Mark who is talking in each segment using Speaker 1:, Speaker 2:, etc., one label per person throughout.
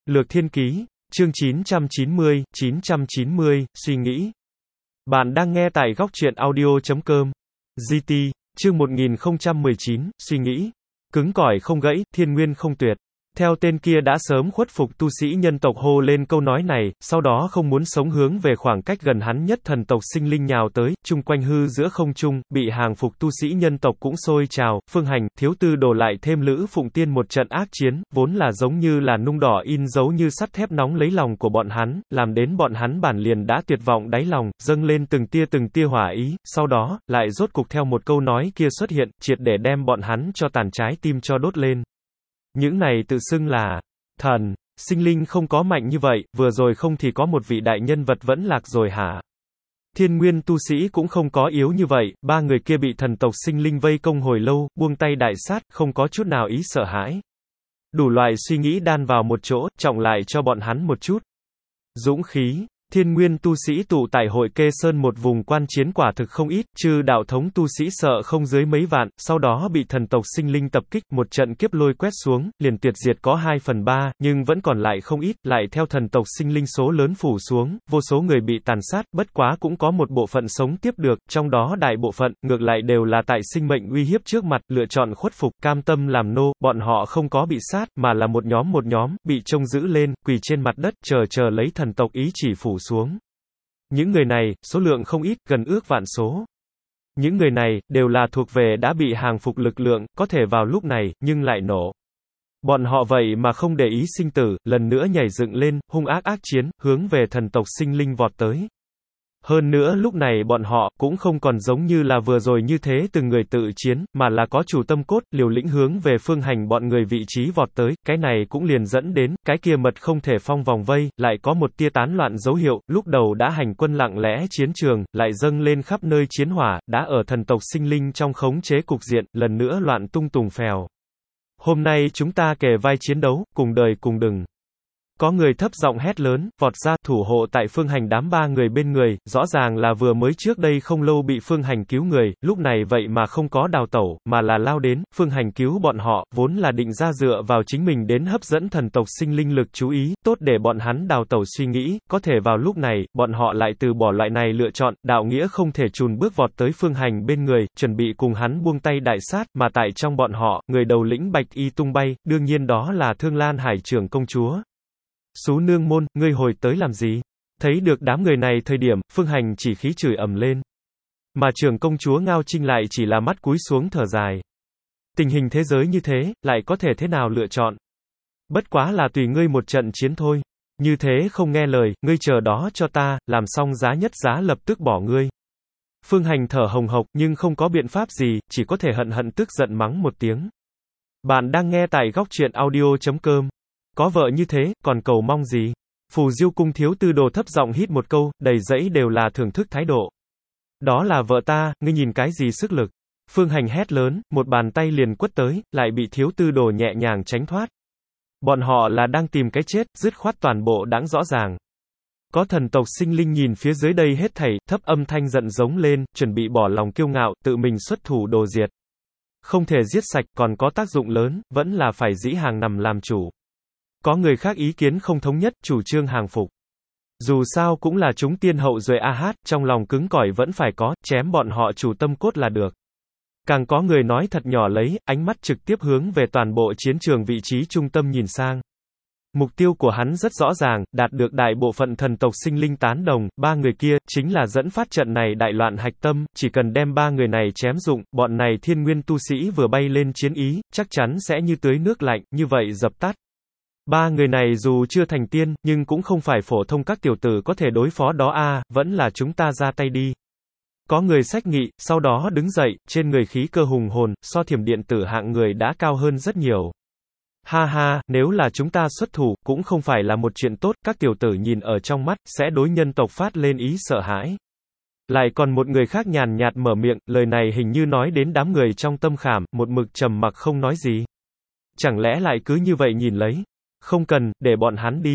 Speaker 1: Lược Thiên Ký, chương 990, suy nghĩ. Bạn đang nghe tại góc truyện audio.com. GT, chương 1019, suy nghĩ. Cứng cỏi không gãy, thiên nguyên không tuyệt. Theo tên kia đã sớm khuất phục tu sĩ nhân tộc hô lên câu nói này, sau đó không muốn sống hướng về khoảng cách gần hắn nhất thần tộc sinh linh nhào tới, chung quanh hư giữa không trung, bị hàng phục tu sĩ nhân tộc cũng sôi trào, Phương Hành, Thiếu Tư Đồ lại thêm Lữ Phụng Tiên một trận ác chiến, vốn là giống như là nung đỏ in dấu như sắt thép nóng lấy lòng của bọn hắn, làm đến bọn hắn bản liền đã tuyệt vọng đáy lòng, dâng lên từng tia hỏa ý, sau đó, lại rốt cục theo một câu nói kia xuất hiện, triệt để đem bọn hắn cho tàn trái tim cho đốt lên. Những này tự xưng là thần, sinh linh không có mạnh như vậy, vừa rồi không thì có một vị đại nhân vật vẫn lạc rồi hả? Thiên nguyên tu sĩ cũng không có yếu như vậy, ba người kia bị thần tộc sinh linh vây công hồi lâu, buông tay đại sát, không có chút nào ý sợ hãi. Đủ loại suy nghĩ đan vào một chỗ, trọng lại cho bọn hắn một chút dũng khí. Thiên nguyên tu sĩ tụ tại hội Kê Sơn một vùng quan chiến quả thực không ít, chư đạo thống tu sĩ sợ không dưới mấy vạn, sau đó bị thần tộc sinh linh tập kích, một trận kiếp lôi quét xuống, liền tuyệt diệt có 2/3, nhưng vẫn còn lại không ít, lại theo thần tộc sinh linh số lớn phủ xuống, vô số người bị tàn sát, bất quá cũng có một bộ phận sống tiếp được, trong đó đại bộ phận, ngược lại đều là tại sinh mệnh uy hiếp trước mặt, lựa chọn khuất phục, cam tâm làm nô, bọn họ không có bị sát, mà là một nhóm, bị trông giữ lên, quỳ trên mặt đất, chờ lấy thần tộc ý chỉ phủ xuống. Những người này, số lượng không ít, gần ước vạn số. Những người này, đều là thuộc về đã bị hàng phục lực lượng, có thể vào lúc này, nhưng lại nổ. Bọn họ vậy mà không để ý sinh tử, lần nữa nhảy dựng lên, hung ác chiến, hướng về thần tộc sinh linh vọt tới. Hơn nữa lúc này bọn họ, cũng không còn giống như là vừa rồi như thế từng người tự chiến, mà là có chủ tâm cốt, liều lĩnh hướng về Phương Hành bọn người vị trí vọt tới, cái này cũng liền dẫn đến, cái kia mật không thể phong vòng vây, lại có một tia tán loạn dấu hiệu, lúc đầu đã hành quân lặng lẽ chiến trường, lại dâng lên khắp nơi chiến hỏa, đã ở thần tộc sinh linh trong khống chế cục diện, lần nữa loạn tung tùng phèo. Hôm nay chúng ta kề vai chiến đấu, cùng đời cùng đừng. Có người thấp giọng hét lớn, vọt ra, thủ hộ tại Phương Hành đám ba người bên người, rõ ràng là vừa mới trước đây không lâu bị Phương Hành cứu người, lúc này vậy mà không có đào tẩu, mà là lao đến, Phương Hành cứu bọn họ, vốn là định ra dựa vào chính mình đến hấp dẫn thần tộc sinh linh lực chú ý, tốt để bọn hắn đào tẩu suy nghĩ, có thể vào lúc này, bọn họ lại từ bỏ loại này lựa chọn, đạo nghĩa không thể chùn bước vọt tới Phương Hành bên người, chuẩn bị cùng hắn buông tay đại sát, mà tại trong bọn họ, người đầu lĩnh bạch y tung bay, đương nhiên đó là Thương Lan Hải trưởng công chúa. Xú nương môn, ngươi hồi tới làm gì? Thấy được đám người này thời điểm, Phương Hành chỉ khí chửi ầm lên. Mà trưởng công chúa Ngao Trinh lại chỉ là mắt cúi xuống thở dài. Tình hình thế giới như thế, lại có thể thế nào lựa chọn? Bất quá là tùy ngươi một trận chiến thôi. Như thế không nghe lời, ngươi chờ đó cho ta, làm xong giá nhất giá lập tức bỏ ngươi. Phương Hành thở hồng hộc nhưng không có biện pháp gì, chỉ có thể hận tức giận mắng một tiếng. Bạn đang nghe tại góc truyện audio.com. Có vợ như thế, còn cầu mong gì? Phù Diêu cung Thiếu Tư Đồ thấp giọng hít một câu, đầy dẫy đều là thưởng thức thái độ. Đó là vợ ta, ngươi nhìn cái gì sức lực? Phương Hành hét lớn, một bàn tay liền quất tới, lại bị Thiếu Tư Đồ nhẹ nhàng tránh thoát. Bọn họ là đang tìm cái chết, dứt khoát toàn bộ đáng rõ ràng. Có thần tộc sinh linh nhìn phía dưới đây hết thảy, thấp âm thanh giận giống lên, chuẩn bị bỏ lòng kiêu ngạo, tự mình xuất thủ đồ diệt. Không thể giết sạch, còn có tác dụng lớn, vẫn là phải dĩ hàng nằm làm chủ. Có người khác ý kiến không thống nhất, chủ trương hàng phục. Dù sao cũng là chúng tiên hậu rồi trong lòng cứng cỏi vẫn phải có, chém bọn họ chủ tâm cốt là được. Càng có người nói thật nhỏ lấy, ánh mắt trực tiếp hướng về toàn bộ chiến trường vị trí trung tâm nhìn sang. Mục tiêu của hắn rất rõ ràng, đạt được đại bộ phận thần tộc sinh linh tán đồng, ba người kia, chính là dẫn phát trận này đại loạn hạch tâm, chỉ cần đem ba người này chém dụng, bọn này thiên nguyên tu sĩ vừa bay lên chiến ý, chắc chắn sẽ như tưới nước lạnh, như vậy dập tắt. Ba người này dù chưa thành tiên, nhưng cũng không phải phổ thông các tiểu tử có thể đối phó đó vẫn là chúng ta ra tay đi. Có người sách nghị, sau đó đứng dậy, trên người khí cơ hùng hồn, so thiểm điện tử hạng người đã cao hơn rất nhiều. Ha ha, nếu là chúng ta xuất thủ, cũng không phải là một chuyện tốt, các tiểu tử nhìn ở trong mắt, sẽ đối nhân tộc phát lên ý sợ hãi. Lại còn một người khác nhàn nhạt mở miệng, lời này hình như nói đến đám người trong tâm khảm, một mực trầm mặc không nói gì. Chẳng lẽ lại cứ như vậy nhìn lấy? Không cần, để bọn hắn đi.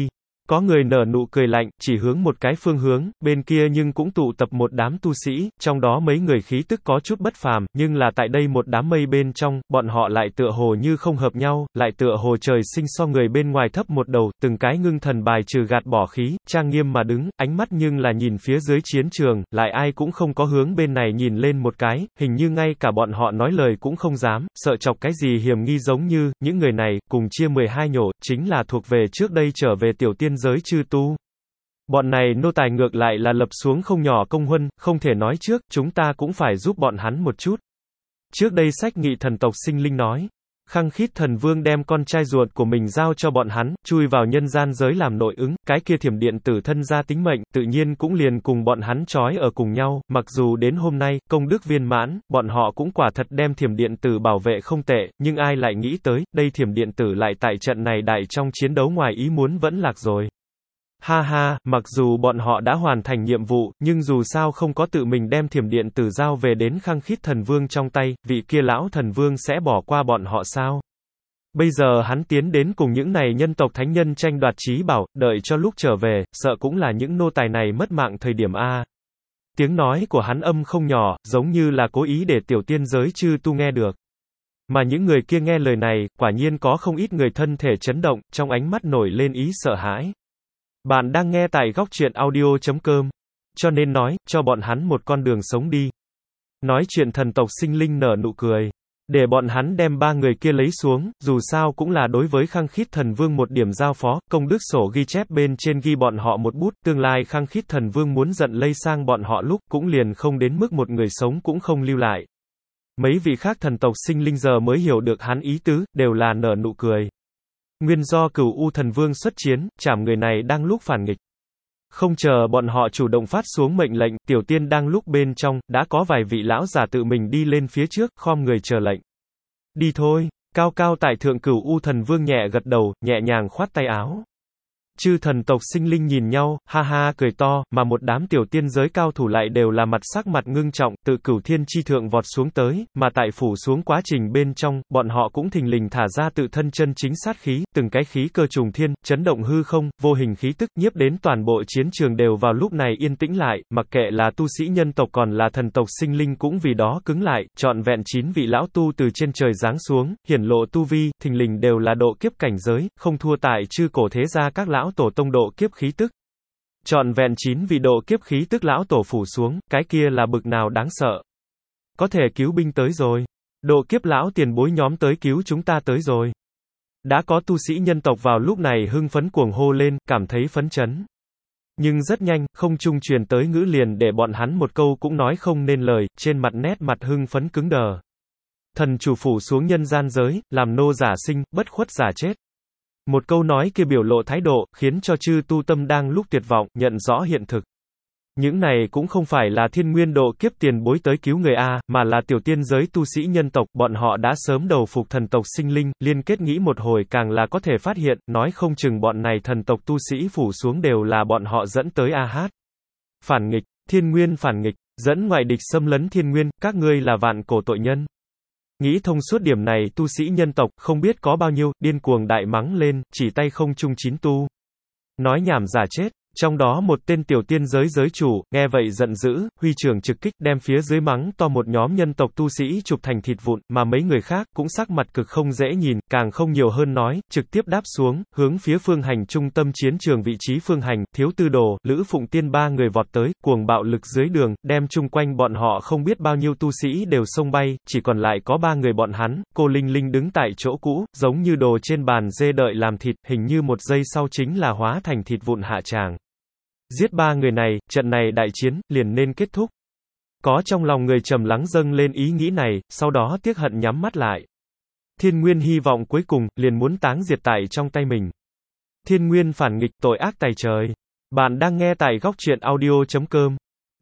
Speaker 1: Có người nở nụ cười lạnh, chỉ hướng một cái phương hướng, bên kia nhưng cũng tụ tập một đám tu sĩ, trong đó mấy người khí tức có chút bất phàm, nhưng là tại đây một đám mây bên trong, bọn họ lại tựa hồ như không hợp nhau, lại tựa hồ trời sinh so người bên ngoài thấp một đầu, từng cái ngưng thần bài trừ gạt bỏ khí, trang nghiêm mà đứng, ánh mắt nhưng là nhìn phía dưới chiến trường, lại ai cũng không có hướng bên này nhìn lên một cái, hình như ngay cả bọn họ nói lời cũng không dám, sợ chọc cái gì hiểm nghi giống như, những người này, cùng chia 12 nhổ, chính là thuộc về trước đây trở về tiểu tiên giới chư tu. Bọn này nô tài ngược lại là lập xuống không nhỏ công huân, không thể nói trước, chúng ta cũng phải giúp bọn hắn một chút. Trước đây sách nghị thần tộc sinh linh nói, Khăng Khít thần vương đem con trai ruột của mình giao cho bọn hắn, chui vào nhân gian giới làm nội ứng, cái kia thiểm điện tử thân ra tính mệnh, tự nhiên cũng liền cùng bọn hắn trói ở cùng nhau, mặc dù đến hôm nay, công đức viên mãn, bọn họ cũng quả thật đem thiểm điện tử bảo vệ không tệ, nhưng ai lại nghĩ tới, đây thiểm điện tử lại tại trận này đại trong chiến đấu ngoài ý muốn vẫn lạc rồi. Ha ha, mặc dù bọn họ đã hoàn thành nhiệm vụ, nhưng dù sao không có tự mình đem thiểm điện tử giao về đến Khăng Khít thần vương trong tay, vị kia lão thần vương sẽ bỏ qua bọn họ sao? Bây giờ hắn tiến đến cùng những này nhân tộc thánh nhân tranh đoạt chí bảo, đợi cho lúc trở về, sợ cũng là những nô tài này mất mạng thời điểm A. Tiếng nói của hắn âm không nhỏ, giống như là cố ý để tiểu tiên giới chư tu nghe được. Mà những người kia nghe lời này, quả nhiên có không ít người thân thể chấn động, trong ánh mắt nổi lên ý sợ hãi. Bạn đang nghe tại góc truyện audio.com. Cho nên nói, cho bọn hắn một con đường sống đi. Nói chuyện thần tộc sinh linh nở nụ cười. Để bọn hắn đem ba người kia lấy xuống, dù sao cũng là đối với Khăng Khít thần vương một điểm giao phó, công đức sổ ghi chép bên trên ghi bọn họ một bút, tương lai Khăng Khít thần vương muốn giận lây sang bọn họ lúc, cũng liền không đến mức một người sống cũng không lưu lại. Mấy vị khác thần tộc sinh linh giờ mới hiểu được hắn ý tứ, đều là nở nụ cười. Nguyên do Cửu U thần vương xuất chiến, chảm người này đang lúc phản nghịch. Không chờ bọn họ chủ động phát xuống mệnh lệnh, tiểu tiên đang lúc bên trong, đã có vài vị lão giả tự mình đi lên phía trước, khom người chờ lệnh. Đi thôi, cao cao tại thượng Cửu U thần vương nhẹ gật đầu, nhẹ nhàng khoát tay áo. Chư thần tộc sinh linh nhìn nhau, ha ha cười to, mà một đám tiểu tiên giới cao thủ lại đều là sắc mặt ngưng trọng, tự Cửu Thiên chi thượng vọt xuống tới, mà tại phủ xuống quá trình bên trong, bọn họ cũng thình lình thả ra tự thân chân chính sát khí, từng cái khí cơ trùng thiên, chấn động hư không, vô hình khí tức nhiếp đến toàn bộ chiến trường đều vào lúc này yên tĩnh lại, mặc kệ là tu sĩ nhân tộc còn là thần tộc sinh linh cũng vì đó cứng lại, trọn vẹn 9 vị lão tu từ trên trời giáng xuống, hiển lộ tu vi, thình lình đều là độ kiếp cảnh giới, không thua tại chư cổ thế gia các lão tổ tông độ kiếp khí tức. Trọn vẹn 9 vị độ kiếp khí tức lão tổ phủ xuống, cái kia là bực nào đáng sợ. Có thể cứu binh tới rồi. Độ kiếp lão tiền bối nhóm tới cứu chúng ta tới rồi. Đã có tu sĩ nhân tộc vào lúc này hưng phấn cuồng hô lên, cảm thấy phấn chấn. Nhưng rất nhanh, không trung truyền tới ngữ liền để bọn hắn một câu cũng nói không nên lời, trên mặt nét mặt hưng phấn cứng đờ. Thần chủ phủ xuống nhân gian giới, làm nô giả sinh, bất khuất giả chết. Một câu nói kia biểu lộ thái độ, khiến cho chư tu tâm đang lúc tuyệt vọng, nhận rõ hiện thực. Những này cũng không phải là thiên nguyên độ kiếp tiền bối tới cứu người A, mà là tiểu tiên giới tu sĩ nhân tộc, bọn họ đã sớm đầu phục thần tộc sinh linh, liên kết nghĩ một hồi càng là có thể phát hiện, nói không chừng bọn này thần tộc tu sĩ phủ xuống đều là bọn họ dẫn tới A-hát. Phản nghịch, thiên nguyên phản nghịch, dẫn ngoại địch xâm lấn thiên nguyên, các ngươi là vạn cổ tội nhân. Nghĩ thông suốt điểm này tu sĩ nhân tộc, không biết có bao nhiêu, điên cuồng đại mắng lên, chỉ tay không chung 9 tu. Nói nhảm giả chết. Trong đó một tên tiểu tiên giới giới chủ, nghe vậy giận dữ, huy trưởng trực kích, đem phía dưới mắng to một nhóm nhân tộc tu sĩ chụp thành thịt vụn, mà mấy người khác, cũng sắc mặt cực không dễ nhìn, càng không nhiều hơn nói, trực tiếp đáp xuống, hướng phía phương hành trung tâm chiến trường vị trí phương hành, thiếu tư đồ, Lữ Phụng Tiên ba người vọt tới, cuồng bạo lực dưới đường, đem chung quanh bọn họ không biết bao nhiêu tu sĩ đều xông bay, chỉ còn lại có 3 người bọn hắn, cô Linh Linh đứng tại chỗ cũ, giống như đồ trên bàn dê đợi làm thịt, hình như một giây sau chính là hóa thành thịt vụn hạ tràng. Giết 3 người này, trận này đại chiến, liền nên kết thúc. Có trong lòng người trầm lắng dâng lên ý nghĩ này, sau đó tiếc hận nhắm mắt lại. Thiên Nguyên hy vọng cuối cùng, liền muốn táng diệt tại trong tay mình. Thiên Nguyên phản nghịch, tội ác tày trời. Bạn đang nghe tại góc truyện audio.com.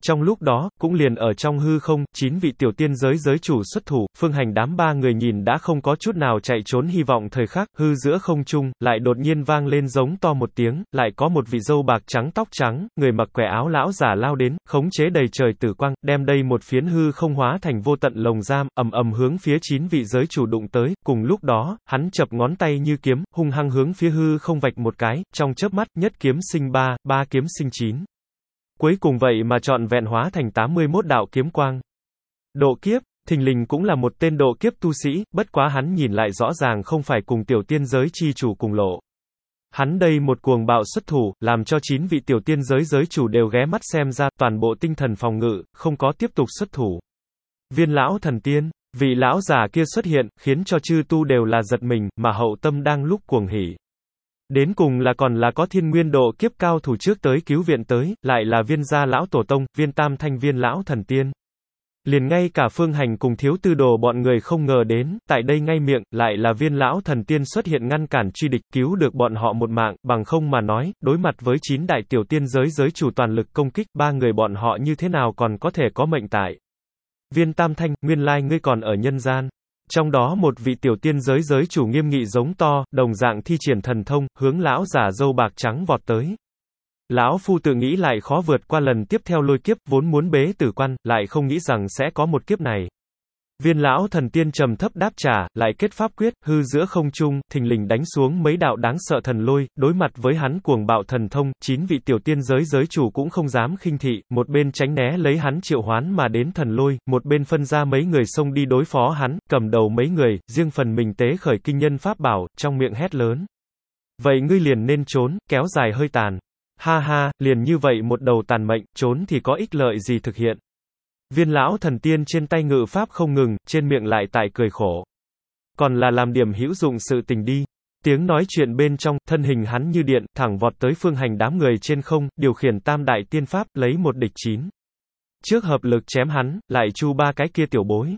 Speaker 1: Trong lúc đó, cũng liền ở trong hư không, 9 vị tiểu tiên giới giới chủ xuất thủ, Phương Hành đám ba người nhìn đã không có chút nào chạy trốn hy vọng thời khắc, hư giữa không trung, lại đột nhiên vang lên giống to một tiếng, lại có một vị râu bạc trắng tóc trắng, người mặc quẻ áo lão giả lao đến, khống chế đầy trời tử quang, đem đây một phiến hư không hóa thành vô tận lồng giam, ầm ầm hướng phía 9 vị giới chủ đụng tới, cùng lúc đó, hắn chập ngón tay như kiếm, hung hăng hướng phía hư không vạch một cái, trong chớp mắt, nhất kiếm sinh 3, 3 kiếm sinh 9. Cuối cùng vậy mà trọn vẹn hóa thành 81 đạo kiếm quang. Độ kiếp, thình lình cũng là một tên độ kiếp tu sĩ, bất quá hắn nhìn lại rõ ràng không phải cùng tiểu tiên giới chi chủ cùng lộ. Hắn đây một cuồng bạo xuất thủ, làm cho 9 vị tiểu tiên giới giới chủ đều ghé mắt xem ra, toàn bộ tinh thần phòng ngự, không có tiếp tục xuất thủ. Viên lão thần tiên, vị lão già kia xuất hiện, khiến cho chư tu đều là giật mình, mà hậu tâm đang lúc cuồng hỉ. Đến cùng là còn là có thiên nguyên độ kiếp cao thủ trước tới cứu viện tới, lại là viên gia lão tổ tông, viên tam thanh viên lão thần tiên. Liền ngay cả Phương Hành cùng thiếu tư đồ bọn người không ngờ đến, tại đây ngay miệng, lại là viên lão thần tiên xuất hiện ngăn cản truy địch, cứu được bọn họ một mạng, bằng không mà nói, đối mặt với 9 đại tiểu tiên giới giới chủ toàn lực công kích, ba người bọn họ như thế nào còn có thể có mệnh tại. Viên tam thanh, nguyên lai ngươi còn ở nhân gian. Trong đó một vị tiểu tiên giới giới chủ nghiêm nghị giống to, đồng dạng thi triển thần thông, hướng lão giả râu bạc trắng vọt tới. Lão phu tự nghĩ lại khó vượt qua lần tiếp theo lôi kiếp, vốn muốn bế tử quan, lại không nghĩ rằng sẽ có một kiếp này. Viên lão thần tiên trầm thấp đáp trả, lại kết pháp quyết, hư giữa không trung, thình lình đánh xuống mấy đạo đáng sợ thần lôi, đối mặt với hắn cuồng bạo thần thông, 9 vị tiểu tiên giới giới chủ cũng không dám khinh thị, một bên tránh né lấy hắn triệu hoán mà đến thần lôi, một bên phân ra mấy người xông đi đối phó hắn, cầm đầu mấy người, riêng phần mình tế khởi kinh nhân pháp bảo, trong miệng hét lớn. Vậy ngươi liền nên trốn, kéo dài hơi tàn. Ha ha, liền như vậy một đầu tàn mệnh, trốn thì có ích lợi gì thực hiện. Viên lão thần tiên trên tay ngự pháp không ngừng, trên miệng lại tại cười khổ. Còn là làm điểm hữu dụng sự tình đi. Tiếng nói chuyện bên trong, thân hình hắn như điện, thẳng vọt tới Phương Hành đám người trên không, điều khiển tam đại tiên pháp, lấy một địch 9. Trước hợp lực chém hắn, lại chu ba cái kia tiểu bối.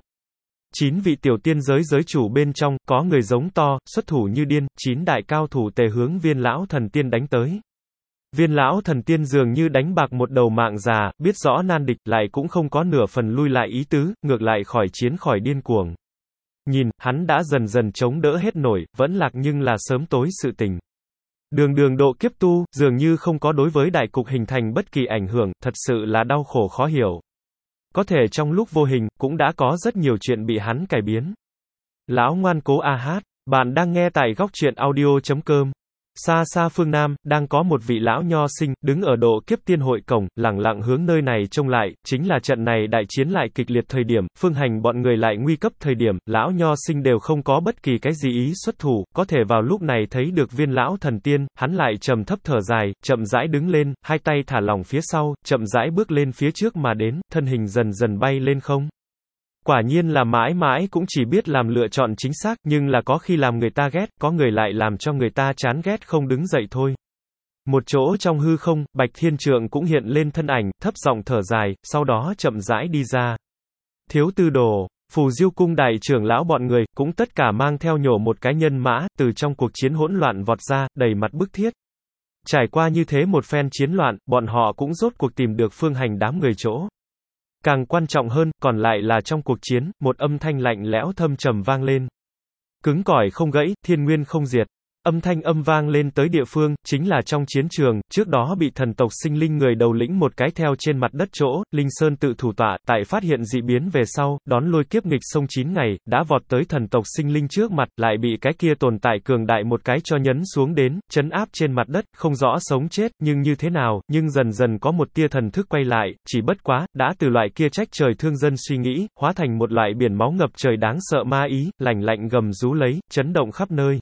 Speaker 1: 9 vị tiểu tiên giới giới chủ bên trong, có người giống to, xuất thủ như điên, 9 đại cao thủ tề hướng viên lão thần tiên đánh tới. Viên lão thần tiên dường như đánh bạc một đầu mạng già, biết rõ nan địch, lại cũng không có nửa phần lui lại ý tứ, ngược lại khỏi chiến khỏi điên cuồng. Nhìn, hắn đã dần dần chống đỡ hết nổi, vẫn lạc nhưng là sớm tối sự tình. Đường đường độ kiếp tu, dường như không có đối với đại cục hình thành bất kỳ ảnh hưởng, thật sự là đau khổ khó hiểu. Có thể trong lúc vô hình, cũng đã có rất nhiều chuyện bị hắn cải biến. Lão ngoan cố a hát, bạn đang nghe tại góc truyện audio.com. Xa xa phương Nam, đang có một vị lão nho sinh, đứng ở độ kiếp tiên hội cổng, lẳng lặng hướng nơi này trông lại, chính là trận này đại chiến lại kịch liệt thời điểm, Phương Hành bọn người lại nguy cấp thời điểm, lão nho sinh đều không có bất kỳ cái gì ý xuất thủ, có thể vào lúc này thấy được viên lão thần tiên, hắn lại trầm thấp thở dài, chậm rãi đứng lên, hai tay thả lỏng phía sau, chậm rãi bước lên phía trước mà đến, thân hình dần dần bay lên không. Quả nhiên là mãi mãi cũng chỉ biết làm lựa chọn chính xác, nhưng là có khi làm người ta ghét, có người lại làm cho người ta chán ghét không đứng dậy thôi. Một chỗ trong hư không, Bạch Thiên Trượng cũng hiện lên thân ảnh, thấp giọng thở dài, sau đó chậm rãi đi ra. Thiếu tư đồ, Phù Diêu cung đại trưởng lão bọn người, cũng tất cả mang theo nhổ một cái nhân mã, từ trong cuộc chiến hỗn loạn vọt ra, đầy mặt bức thiết. Trải qua như thế một phen chiến loạn, bọn họ cũng rốt cuộc tìm được Phương Hành đám người chỗ. Càng quan trọng hơn, còn lại là trong cuộc chiến, một âm thanh lạnh lẽo thâm trầm vang lên. Cứng cỏi không gãy, thiên nguyên không diệt. Âm thanh vang lên tới địa phương, chính là trong chiến trường, trước đó bị thần tộc sinh linh người đầu lĩnh một cái theo trên mặt đất chỗ, Linh Sơn tự thủ tọa, tại phát hiện dị biến về sau, đón lôi kiếp nghịch sông 9 ngày, đã vọt tới thần tộc sinh linh trước mặt, lại bị cái kia tồn tại cường đại một cái cho nhấn xuống đến, trấn áp trên mặt đất, không rõ sống chết, nhưng như thế nào, nhưng dần dần có một tia thần thức quay lại, chỉ bất quá, đã từ loại kia trách trời thương dân suy nghĩ, hóa thành một loại biển máu ngập trời đáng sợ ma ý, lạnh lạnh gầm rú lấy, chấn động khắp nơi.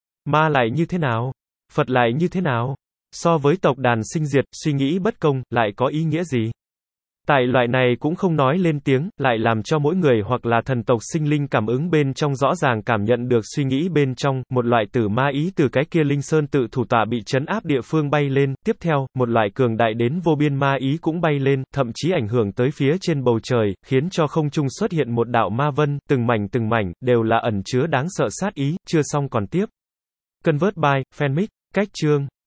Speaker 1: Ma lại như thế nào? Phật lại như thế nào? So với tộc đàn sinh diệt, suy nghĩ bất công, lại có ý nghĩa gì? Tại loại này cũng không nói lên tiếng, lại làm cho mỗi người hoặc là thần tộc sinh linh cảm ứng bên trong rõ ràng cảm nhận được suy nghĩ bên trong, một loại tử ma ý từ cái kia Linh Sơn tự thủ tọa bị trấn áp địa phương bay lên, tiếp theo, một loại cường đại đến vô biên ma ý cũng bay lên, thậm chí ảnh hưởng tới phía trên bầu trời, khiến cho không trung xuất hiện một đạo ma vân, từng mảnh, đều là ẩn chứa đáng sợ sát ý, chưa xong còn tiếp. Convert by, Fanmic, cách chương.